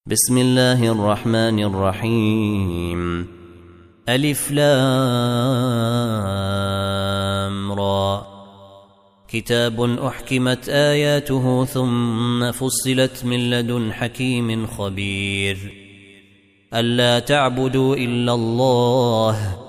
بسم الله الرحمن الرحيم. ألف لام را. كتاب أحكمت آياته ثم فصلت من لدن حكيم خبير. ألا تعبدوا إلا الله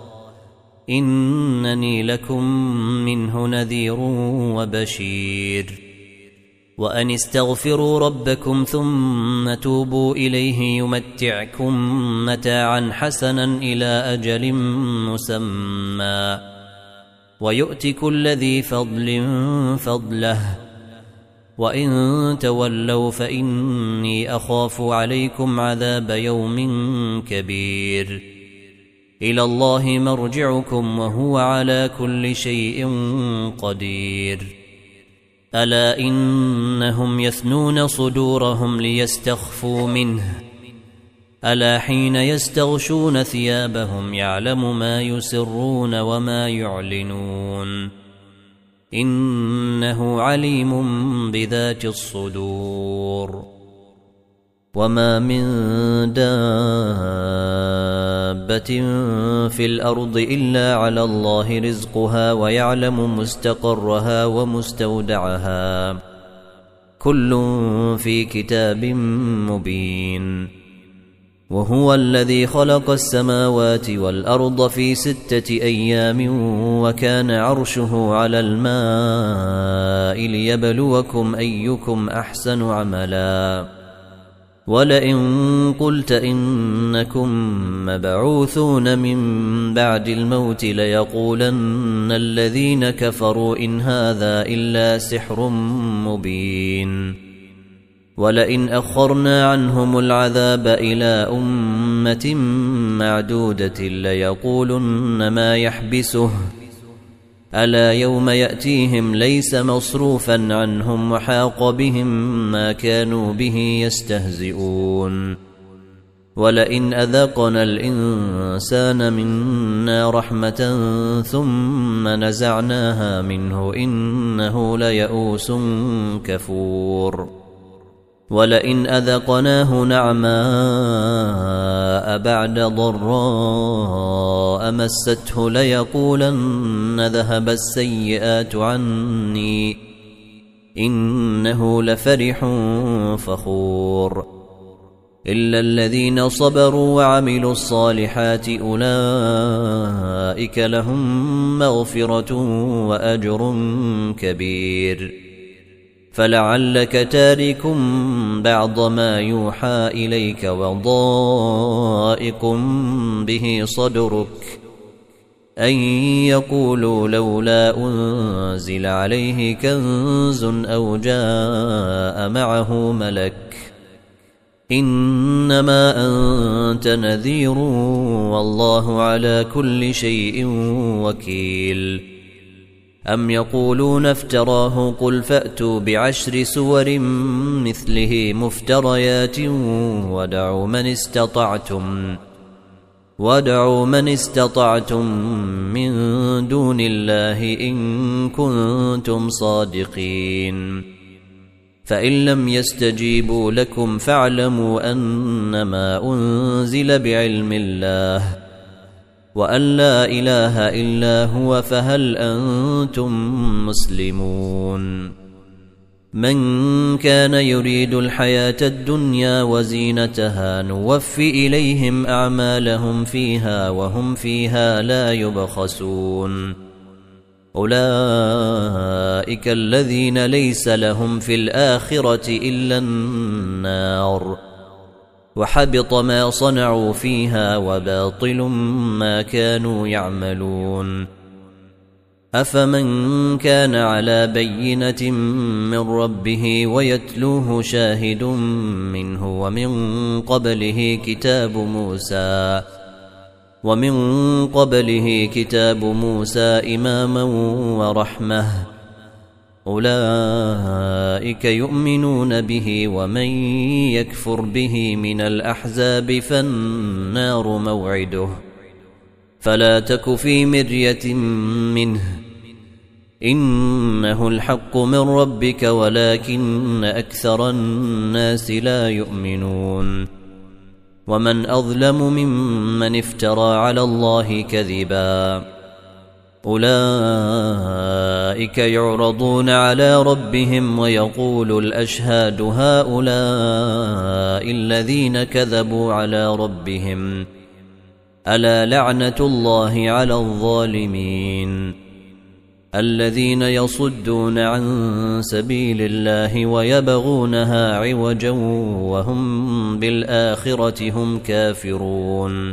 إنني لكم منه نذير وبشير. وأن استغفروا ربكم ثم توبوا إليه يمتعكم متاعا حسنا إلى أجل مسمى ويؤت كل ذي فضل فضله وإن تولوا فإني أخاف عليكم عذاب يوم كبير. إلى الله مرجعكم وهو على كل شيء قدير. ألا إنهم يثنون صدورهم ليستخفوا منه ألا حين يستغشون ثيابهم يعلم ما يسرون وما يعلنون إنه عليم بذات الصدور. وما من دابة في الأرض إلا على الله رزقها ويعلم مستقرها ومستودعها كل في كتاب مبين. وهو الذي خلق السماوات والأرض في 6 أيام وكان عرشه على الماء ليبلوكم أيكم أحسن عملا. ولئن قلت إنكم مبعوثون من بعد الموت ليقولن الذين كفروا إن هذا إلا سحر مبين. ولئن أخرنا عنهم العذاب إلى أمة معدودة ليقولن ما يحبسه ألا يوم يأتيهم ليس مصروفا عنهم وحاق بهم ما كانوا به يستهزئون. ولئن أذقنا الإنسان منا رحمة ثم نزعناها منه إنه ليئوس كفور. ولئن أذقناه نعماء بعد ضراء مسته ليقولن ذهب السيئات عني إنه لفرح فخور. إلا الذين صبروا وعملوا الصالحات أولئك لهم مغفرة وأجر كبير. فلعلك تارك بعض ما يوحى إليك وضائق به صدرك أن يقولوا لولا أنزل عليه كنز أو جاء معه ملك إنما أنت نذير والله على كل شيء وكيل. أم يقولون افتراه قل فأتوا ب10 سور مثله مفتريات ودعوا من استطعتم من دون الله إن كنتم صادقين. فإن لم يستجيبوا لكم فاعلموا أنما أنزل بعلم الله وأن لا إله إلا هو فهل أنتم مسلمون. من كان يريد الحياة الدنيا وزينتها نوفي إليهم أعمالهم فيها وهم فيها لا يبخسون. أولئك الذين ليس لهم في الآخرة إلا النار وحبط ما صنعوا فيها وباطل ما كانوا يعملون. أفمن كان على بينة من ربه ويتلوه شاهد منه ومن قبله كتاب موسى إماما ورحمة أولئك يؤمنون به ومن يكفر به من الأحزاب فالنار موعده فلا تك في مرية منه إنه الحق من ربك ولكن أكثر الناس لا يؤمنون ومن أظلم ممن افترى على الله كذبا أولئك يعرضون على ربهم ويقول الأشهاد هؤلاء الذين كذبوا على ربهم ألا لعنة الله على الظالمين الذين يصدون عن سبيل الله ويبغونها عوجا وهم بالآخرة هم كافرون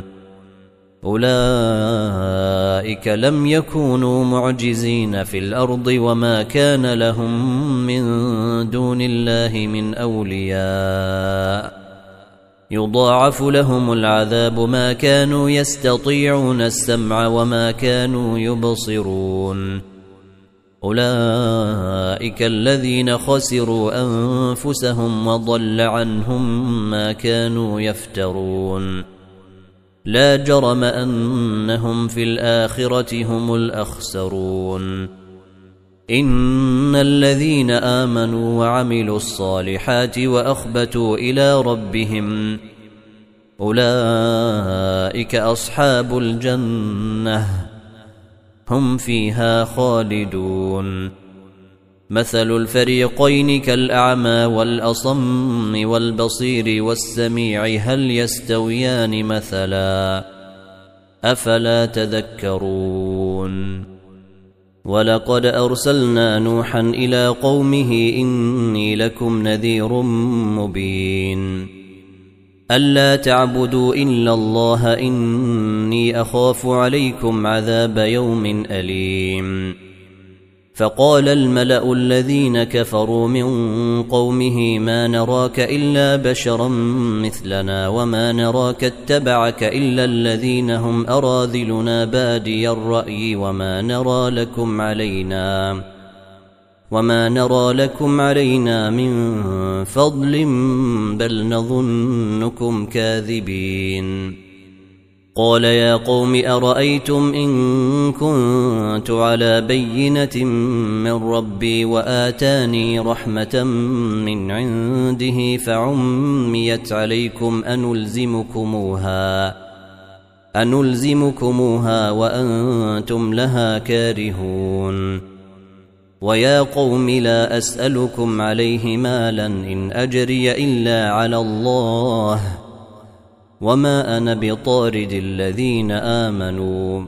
أولئك لم يكونوا معجزين في الأرض وما كان لهم من دون الله من أولياء يضاعف لهم العذاب ما كانوا يستطيعون السمع وما كانوا يبصرون أولئك الذين خسروا أنفسهم وضل عنهم ما كانوا يفترون لا جرم أنهم في الآخرة هم الأخسرون إن الذين آمنوا وعملوا الصالحات وأخبتوا إلى ربهم أولئك أصحاب الجنة هم فيها خالدون مثل الفريقين كالأعمى والأصم والبصير والسميع هل يستويان مثلا أفلا تذكرون ولقد أرسلنا نوحا إلى قومه إني لكم نذير مبين ألا تعبدوا إلا الله إني أخاف عليكم عذاب يوم أليم فقال الملأ الذين كفروا من قومه ما نراك إلا بشرا مثلنا وما نراك اتبعك إلا الذين هم أراذلنا بادي الرأي وما نرى لكم علينا من فضل بل نظنكم كاذبين قال يا قوم أرأيتم إن كنت على بينة من ربي وآتاني رحمة من عنده فعميت عليكم أنلزمكموها وأنتم لها كارهون ويا قوم لا أسألكم عليه مالا إن أجري إلا على الله وما أنا بطارد الذين آمنوا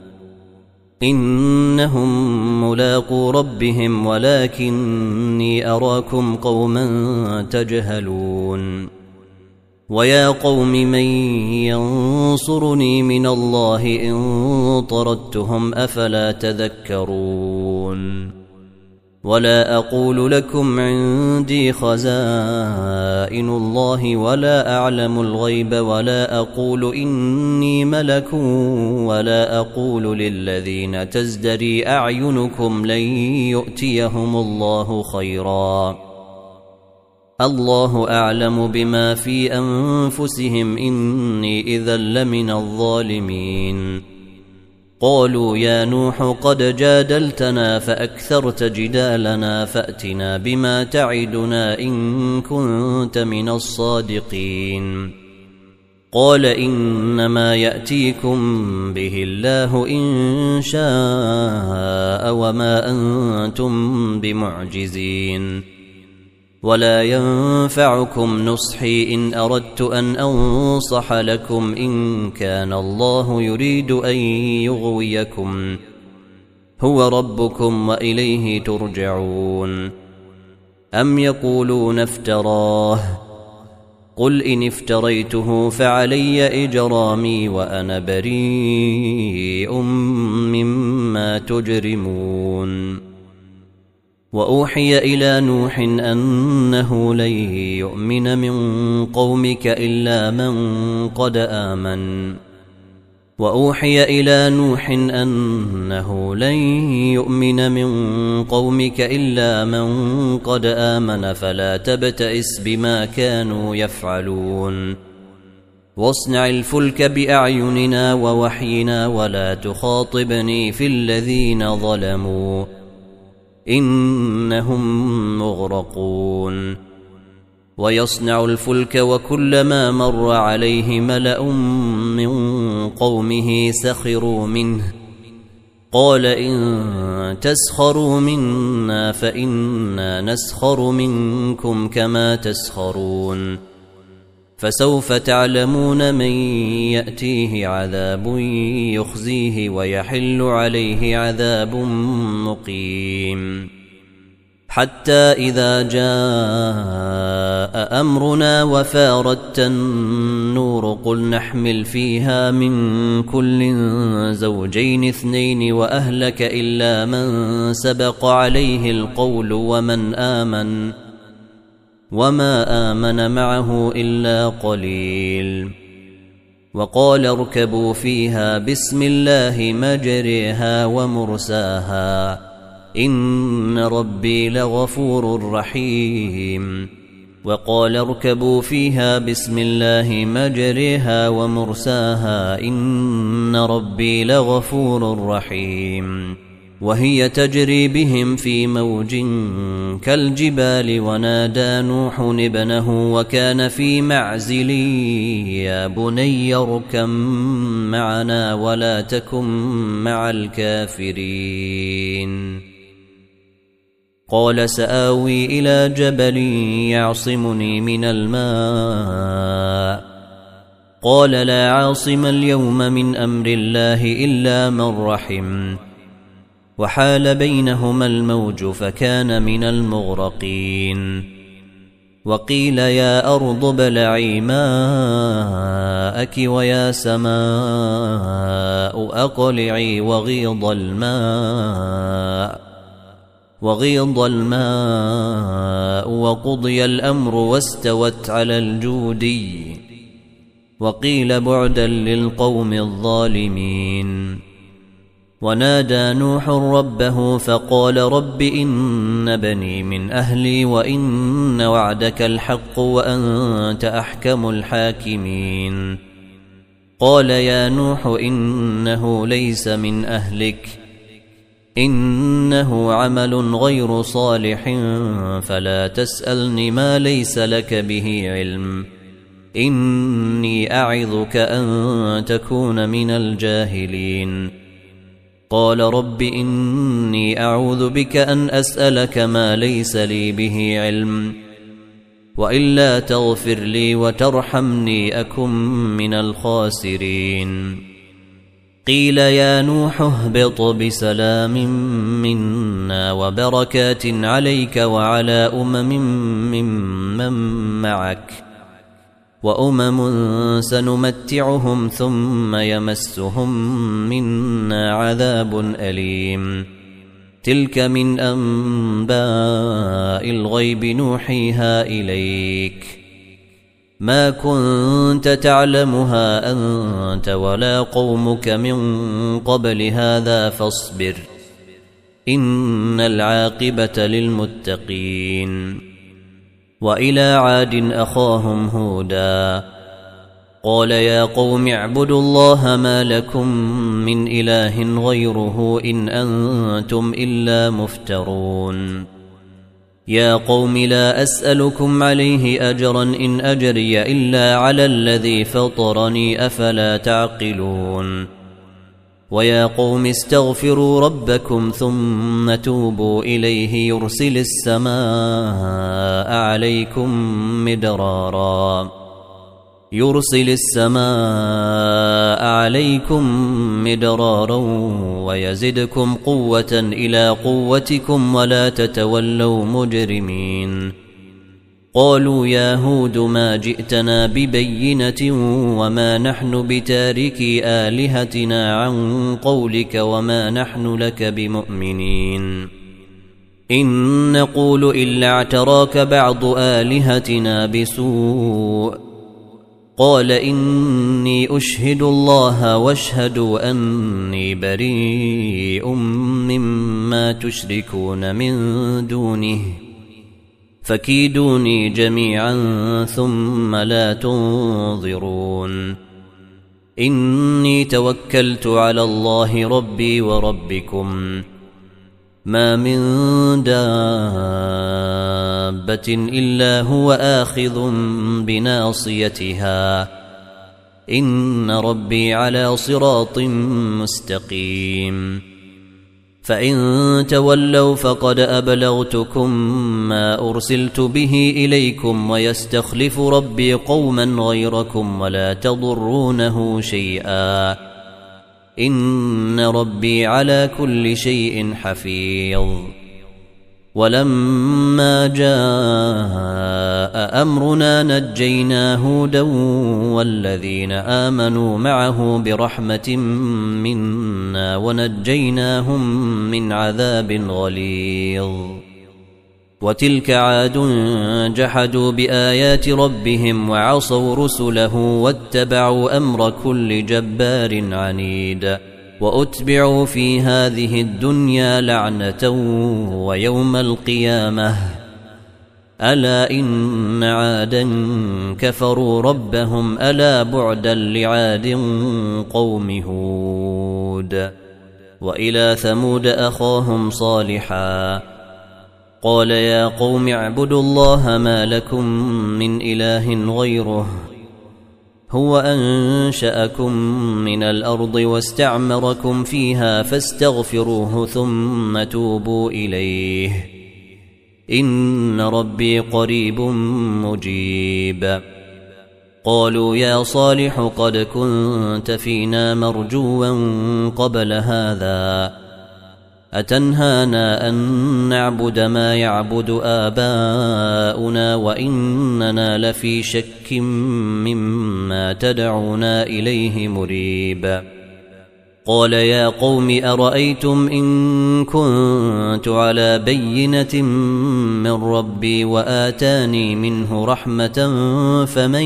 إنهم ملاقو ربهم ولكني أراكم قوما تجهلون ويا قوم من ينصرني من الله إن طردتهم أفلا تذكرون ولا أقول لكم عندي خزائن الله ولا أعلم الغيب ولا أقول إني ملك ولا أقول للذين تزدري أعينكم لن يؤتيهم الله خيرا الله أعلم بما في أنفسهم إني إذا لمن الظالمين قالوا يا نوح قد جادلتنا فأكثرت جدالنا فأتنا بما تعدنا إن كنت من الصادقين قال إنما يأتيكم به الله إن شاء وما أنتم بمعجزين ولا ينفعكم نصحي إن أردت أن أنصح لكم إن كان الله يريد أن يغويكم هو ربكم وإليه ترجعون أم يقولون افتراه قل إن افتريته فعلي إجرامي وأنا بريء مما تجرمون وأوحي إلى نوح أنه لن يؤمن من قومك إلا من قد آمن وأوحي إلى نوح أنه لن يؤمن من قومك إلا من قد آمن فلا تبتئس بما كانوا يفعلون واصنع الفلك بأعيننا ووحينا ولا تخاطبني في الذين ظلموا إنهم مغرقون ويصنع الفلك وكلما مر عليه ملأ من قومه سخروا منه قال إن تسخروا منا فإنا نسخر منكم كما تسخرون فسوف تعلمون من يأتيه عذاب يخزيه ويحل عليه عذاب مقيم حتى إذا جاء أمرنا وفارت النور قل نحمل فيها من كل زوجين اثنين وأهلك إلا من سبق عليه القول وما آمن معه إلا قليل وقال اركبوا فيها بسم الله مجريها ومرساها إن ربي لغفور رحيم وقال اركبوا فيها بسم الله مجريها ومرساها إن ربي لغفور رحيم وهي تجري بهم في موج كالجبال ونادى نوح ابنه وكان في معزل يا بني اركب معنا ولا تكن مع الكافرين قال سآوي إلى جبل يعصمني من الماء قال لا عاصم اليوم من أمر الله إلا من رحم وحال بينهما الموج فكان من المغرقين وقيل يا أرض ابلعي ماءك ويا سماء أقلعي وغيض الماء وقضي الأمر واستوت على الجودي وقيل بعدا للقوم الظالمين ونادى نوح ربه فقال رب إن بني من أهلي وإن وعدك الحق وأنت أحكم الحاكمين قال يا نوح إنه ليس من أهلك إنه عمل غير صالح فلا تسألني ما ليس لك به علم إني أعظك أن تكون من الجاهلين قال رب إني أعوذ بك أن أسألك ما ليس لي به علم وإلا تغفر لي وترحمني أكن من الخاسرين قيل يا نوح اهبط بسلام منا وبركات عليك وعلى ممن معك وأمم سنمتعهم ثم يمسهم منا عذاب أليم تلك من أنباء الغيب نوحيها إليك ما كنت تعلمها أنت ولا قومك من قبل هذا فاصبر إن العاقبة للمتقين وإلى عاد أخاهم هودا قال يا قوم اعبدوا الله ما لكم من إله غيره إن أنتم إلا مفترون يا قوم لا أسألكم عليه أجرا إن أجري إلا على الذي فطرني أفلا تعقلون ويا قوم استغفروا ربكم ثم توبوا إليه يرسل السماء عليكم مدرارا ويزدكم قوة إلى قوتكم ولا تتولوا مجرمين قالوا يا هود ما جئتنا ببينة وما نحن بتاركي آلهتنا عن قولك وما نحن لك بمؤمنين إن نقول إلا اعتراك بعض آلهتنا بسوء قال إني أشهد الله واشهدوا أني بريء مما تشركون من دونه فكيدوني جميعا ثم لا تنظرون إني توكلت على الله ربي وربكم ما من دابة إلا هو آخذ بناصيتها إن ربي على صراط مستقيم فإن تولوا فقد أبلغتكم ما أرسلت به إليكم ويستخلف ربي قوما غيركم ولا تضرونه شيئا إن ربي على كل شيء حفيظ. ولما جاء أمرنا نجينا هودا والذين آمنوا معه برحمة منا ونجيناهم من عذاب غليظ. وتلك عاد جحدوا بآيات ربهم وعصوا رسله واتبعوا أمر كل جبار عنيد وأتبعوا في هذه الدنيا لعنة ويوم القيامة ألا إن عادا كفروا ربهم ألا بعدا لعاد قوم هود. وإلى ثمود أخاهم صالحا قال يا قوم اعبدوا الله ما لكم من إله غيره هو أنشأكم من الأرض واستعمركم فيها فاستغفروه ثم توبوا إليه إن ربي قريب مجيب. قالوا يا صالح قد كنت فينا مرجوا قبل هذا أتنهانا أن نعبد ما يعبد آباؤنا وإننا لفي شك مما تدعونا إليه مريب. قال يا قوم أرأيتم إن كنت على بينة من ربي وآتاني منه رحمة فمن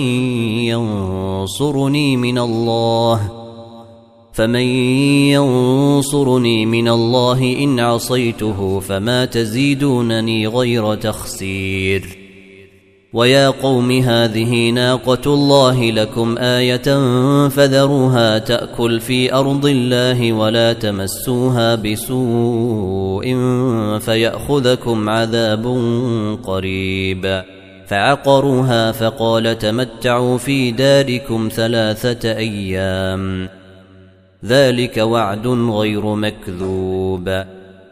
ينصرني من الله إن عصيته فما تزيدونني غير تخسير. ويا قوم هذه ناقة الله لكم آية فذروها تأكل في أرض الله ولا تمسوها بسوء فيأخذكم عذاب قريب. فعقروها فقال تمتعوا في داركم 3 أيام ذلك وعد غير مكذوب.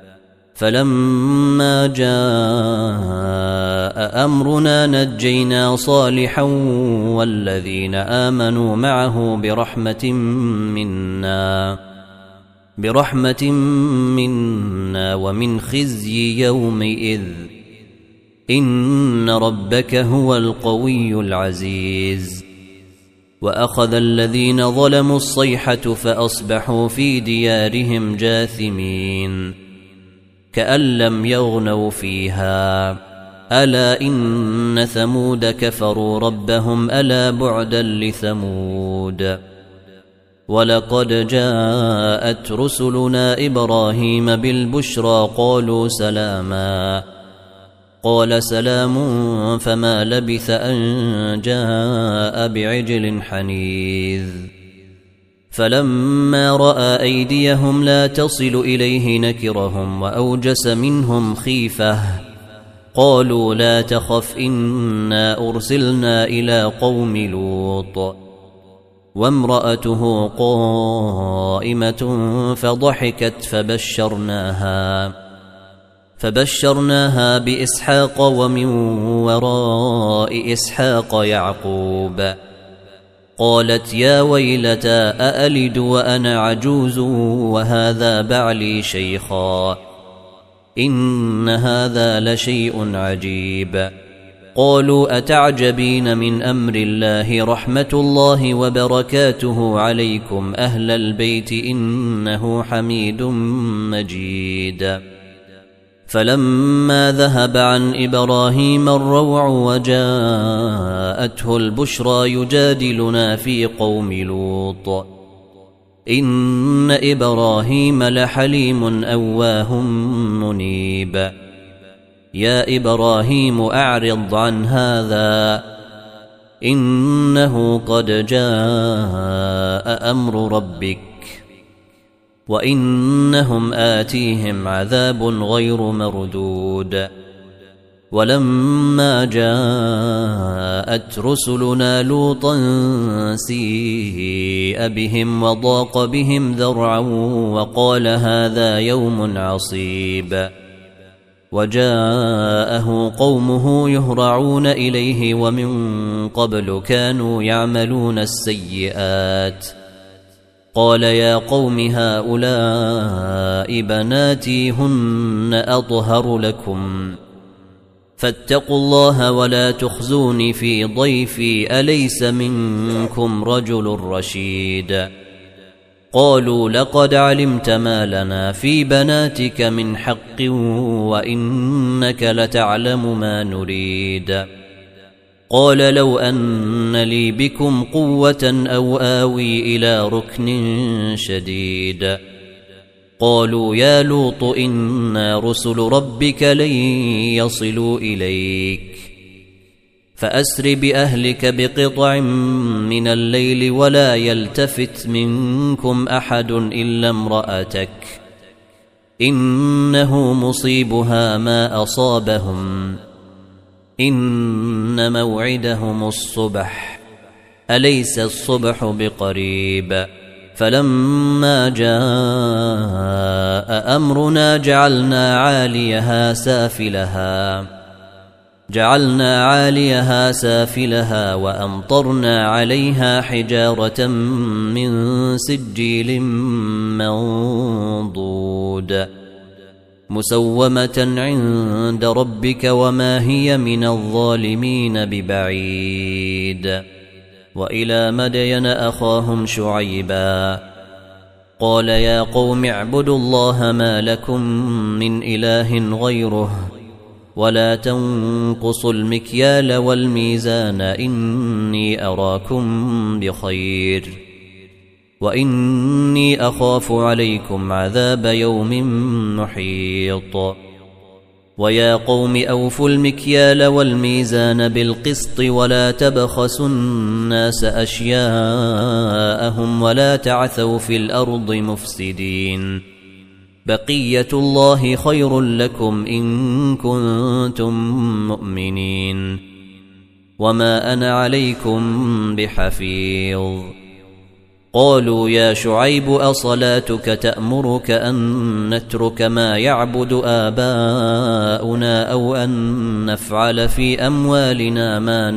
فلما جاء أمرنا نجينا صالحا والذين آمنوا معه برحمة منا ومن خزي يومئذ إن ربك هو القوي العزيز. وأخذ الذين ظلموا الصيحة فأصبحوا في ديارهم جاثمين كأن لم يغنوا فيها ألا إن ثمود كفروا ربهم ألا بعدا لثمود. ولقد جاءت رسلنا إبراهيم بالبشرى قالوا سلاما قال سلام فما لبث أن جاء بعجل حنيذ. فلما رأى أيديهم لا تصل إليه نكرهم وأوجس منهم خيفة قالوا لا تخف إنا أرسلنا إلى قوم لوط وامرأته قائمة فضحكت فبشرناها بإسحاق ومن وراء إسحاق يعقوب. قالت يا ويلتى أألد وأنا عجوز وهذا بعلي شيخا إن هذا لشيء عجيب. قالوا أتعجبين من أمر الله رحمة الله وبركاته عليكم أهل البيت إنه حميد مجيد. فلما ذهب عن إبراهيم الروع وجاءته البشرى يجادلنا في قوم لوط إن إبراهيم لحليم أواه منيب. يا إبراهيم أعرض عن هذا إنه قد جاء أمر ربك وإنهم آتيهم عذاب غير مردود. ولما جاءت رسلنا لوطا سيء بهم وضاق بهم ذرعا وقال هذا يوم عصيب. وجاءه قومه يهرعون إليه ومن قبل كانوا يعملون السيئات. قال يا قوم هؤلاء بناتي هن أطهر لكم فاتقوا الله ولا تخزوني في ضيفي أليس منكم رجل رشيد. قالوا لقد علمت ما لنا في بناتك من حق وإنك لتعلم ما نريد. قال لو أن لي بكم قوة أو آوي إلى ركن شديد. قالوا يا لوط إنا رسل ربك لن يصلوا إليك فأسر بأهلك بقطع من الليل ولا يلتفت منكم أحد إلا امرأتك إنه مصيبها ما أصابهم إن موعدهم الصبح أليس الصبح بقريب. فلما جاء أمرنا جعلنا عاليها سافلها وأمطرنا عليها حجارة من سجيل منضود مسومة عند ربك وما هي من الظالمين ببعيد. وإلى مدين أخاهم شعيبا قال يا قوم اعبدوا الله ما لكم من إله غيره ولا تنقصوا المكيال والميزان إني أراكم بخير وإني أخاف عليكم عذاب يوم محيط. ويا قوم أوفوا المكيال والميزان بالقسط ولا تبخسوا الناس أشياءهم ولا تعثوا في الأرض مفسدين. بقية الله خير لكم إن كنتم مؤمنين وما أنا عليكم بحفيظ. قالوا يا شعيب أصلاتك تأمرك أن نترك ما يعبد آباؤنا أو أن نفعل في أموالنا ما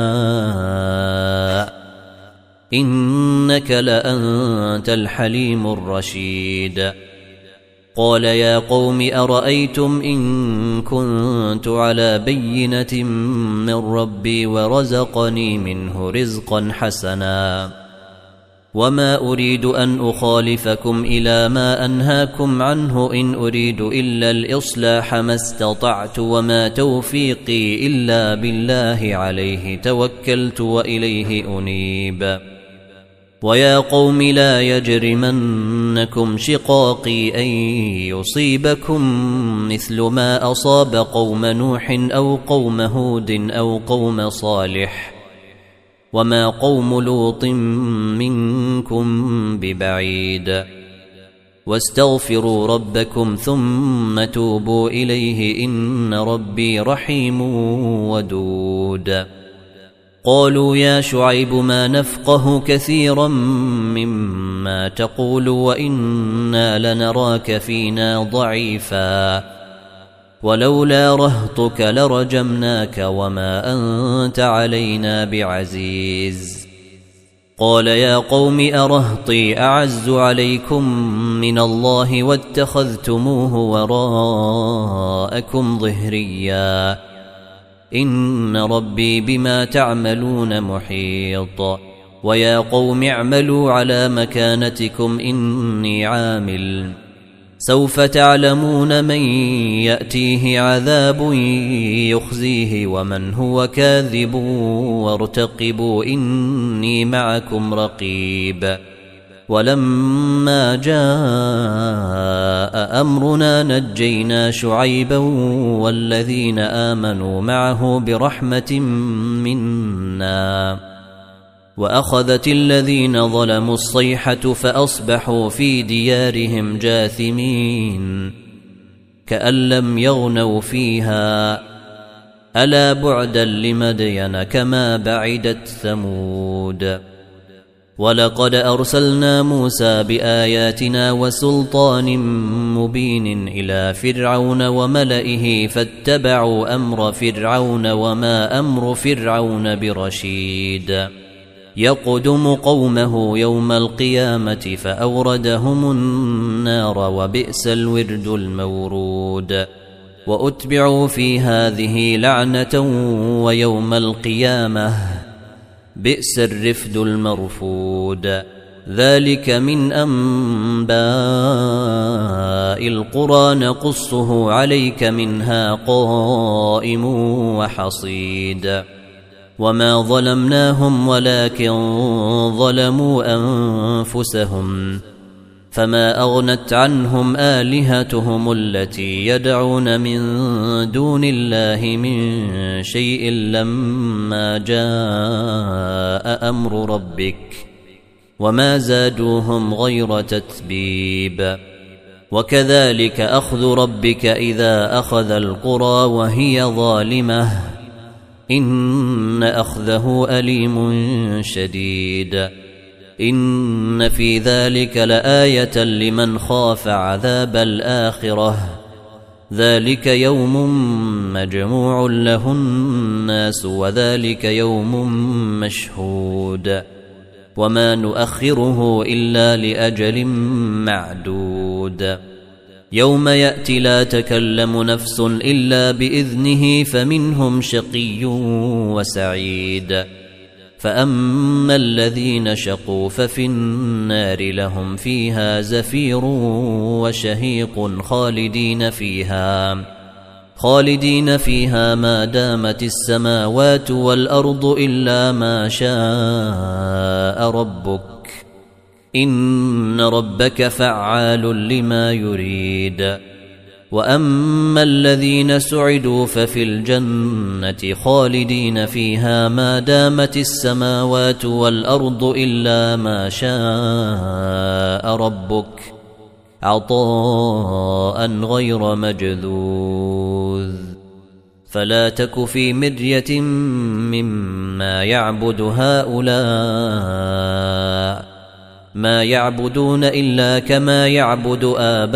نشاء إنك لأنت الحليم الرشيد. قال يا قوم أرأيتم إن كنت على بينة من ربي ورزقني منه رزقا حسنا وما أريد أن أخالفكم إلى ما أنهاكم عنه إن أريد إلا الإصلاح ما استطعت وما توفيقي إلا بالله عليه توكلت وإليه أنيب. ويا قوم لا يجرمنكم شقاقي أن يصيبكم مثل ما أصاب قوم نوح أو قوم هود أو قوم صالح وما قوم لوط منكم ببعيد. واستغفروا ربكم ثم توبوا إليه إن ربي رحيم ودود. قالوا يا شعيب ما نفقه كثيرا مما تقول وإنا لنراك فينا ضعيفا ولولا رهطك لرجمناك وما أنت علينا بعزيز. قال يا قوم أرهطي أعز عليكم من الله واتخذتموه وراءكم ظهريا إن ربي بما تعملون محيط. ويا قوم اعملوا على مكانتكم إني عامل سوف تعلمون من يأتيه عذاب يخزيه ومن هو كاذب وارتقبوا إني معكم رقيب. ولما جاء أمرنا نجينا شعيبا والذين آمنوا معه برحمة منا وأخذت الذين ظلموا الصيحة فأصبحوا في ديارهم جاثمين كأن لم يغنوا فيها ألا بعدا لمدين كما بعدت ثمود. ولقد أرسلنا موسى بآياتنا وسلطان مبين إلى فرعون وملئه فاتبعوا أمر فرعون وما أمر فرعون برشيد يقدم قومه يوم القيامة فأوردهم النار وبئس الورد المورود. وأتبعوا في هذه لعنة ويوم القيامة بئس الرفد المرفود. ذلك من أنباء القرى نقصه عليك منها قائم وحصيد. وما ظلمناهم ولكن ظلموا أنفسهم فما أغنت عنهم آلهتهم التي يدعون من دون الله من شيء لما جاء أمر ربك وما زادوهم غير تتبيب. وكذلك أخذ ربك إذا أخذ القرى وهي ظالمة إن أخذه أليم شديد. إن في ذلك لآية لمن خاف عذاب الآخرة ذلك يوم مجموع له الناس وذلك يوم مشهود وما نؤخره إلا لأجل معدود. يوم يأتي لا تكلم نفس إلا بإذنه فمنهم شقي وسعيد. فأما الذين شقوا ففي النار لهم فيها زفير وشهيق خالدين فيها ما دامت السماوات والأرض إلا ما شاء ربك إن ربك فعال لما يريد. وأما الذين سعدوا ففي الجنة خالدين فيها ما دامت السماوات والأرض إلا ما شاء ربك عطاء غير مجذوذ. فلا تك في مرية مما يعبد هؤلاء ما يعبدون إلا كما يعبد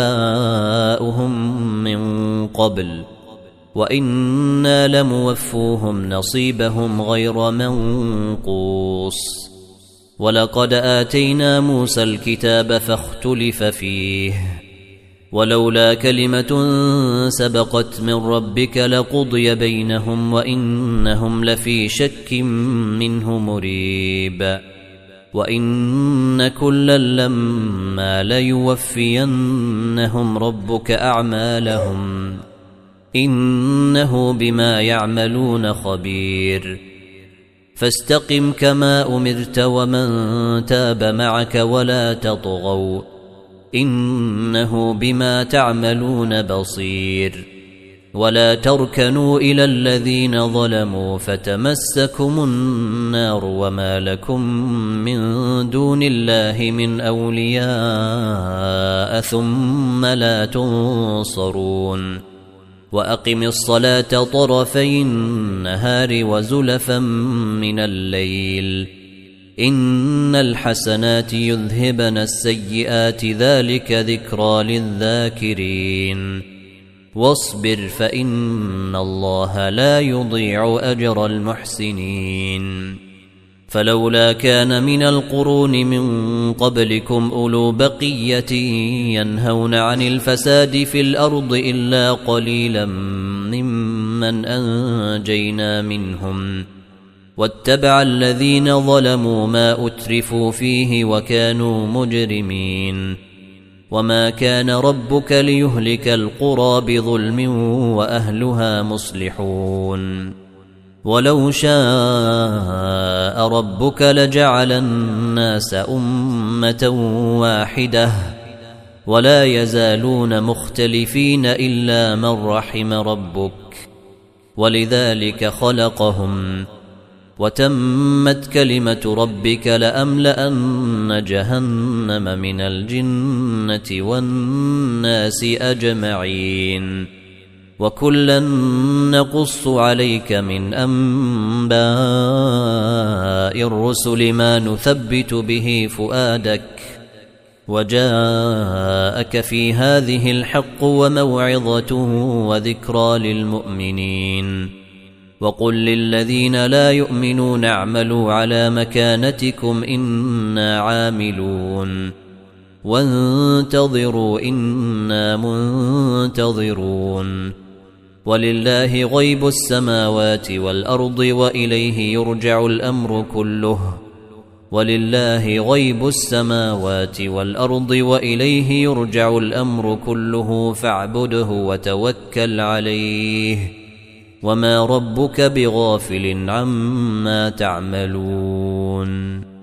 آباؤهم من قبل وإنا لموفوهم نصيبهم غير منقوص. ولقد آتينا موسى الكتاب فاختلف فيه ولولا كلمة سبقت من ربك لقضي بينهم وإنهم لفي شك منه مريب. وإن كلا لما ليوفينهم ربك أعمالهم إنه بما يعملون خبير. فاستقم كما أمرت ومن تاب معك ولا تطغوا إنه بما تعملون بصير. ولا تركنوا إلى الذين ظلموا فتمسكم النار وما لكم من دون الله من أولياء ثم لا تنصرون. وأقم الصلاة طرفي النهار وزلفا من الليل إن الحسنات يذهبن السيئات ذلك ذكرى للذاكرين. واصبر فإن الله لا يضيع أجر المحسنين. فلولا كان من القرون من قبلكم أولو بقية ينهون عن الفساد في الأرض إلا قليلا ممن أنجينا منهم واتبع الذين ظلموا ما أترفوا فيه وكانوا مجرمين. وما كان ربك ليهلك القرى بظلم وأهلها مصلحون. ولو شاء ربك لجعل الناس أمة واحدة ولا يزالون مختلفين إلا من رحم ربك ولذلك خلقهم وتمت كلمة ربك لأملأن جهنم من الجنة والناس أجمعين وكلا نقص عليك من أنباء الرسل ما نثبت به فؤادك وجاءك في هذه الحق وموعظة وذكرى للمؤمنين وقل للذين لا يؤمنون اعملوا على مكانتكم إنا عاملون وانتظروا إنا منتظرون ولله غيب السماوات والأرض وإليه يرجع الأمر كله ولله غيب السماوات والأرض وإليه يرجع الأمر كله فاعبده وتوكل عليه وما ربك بغافل عما تعملون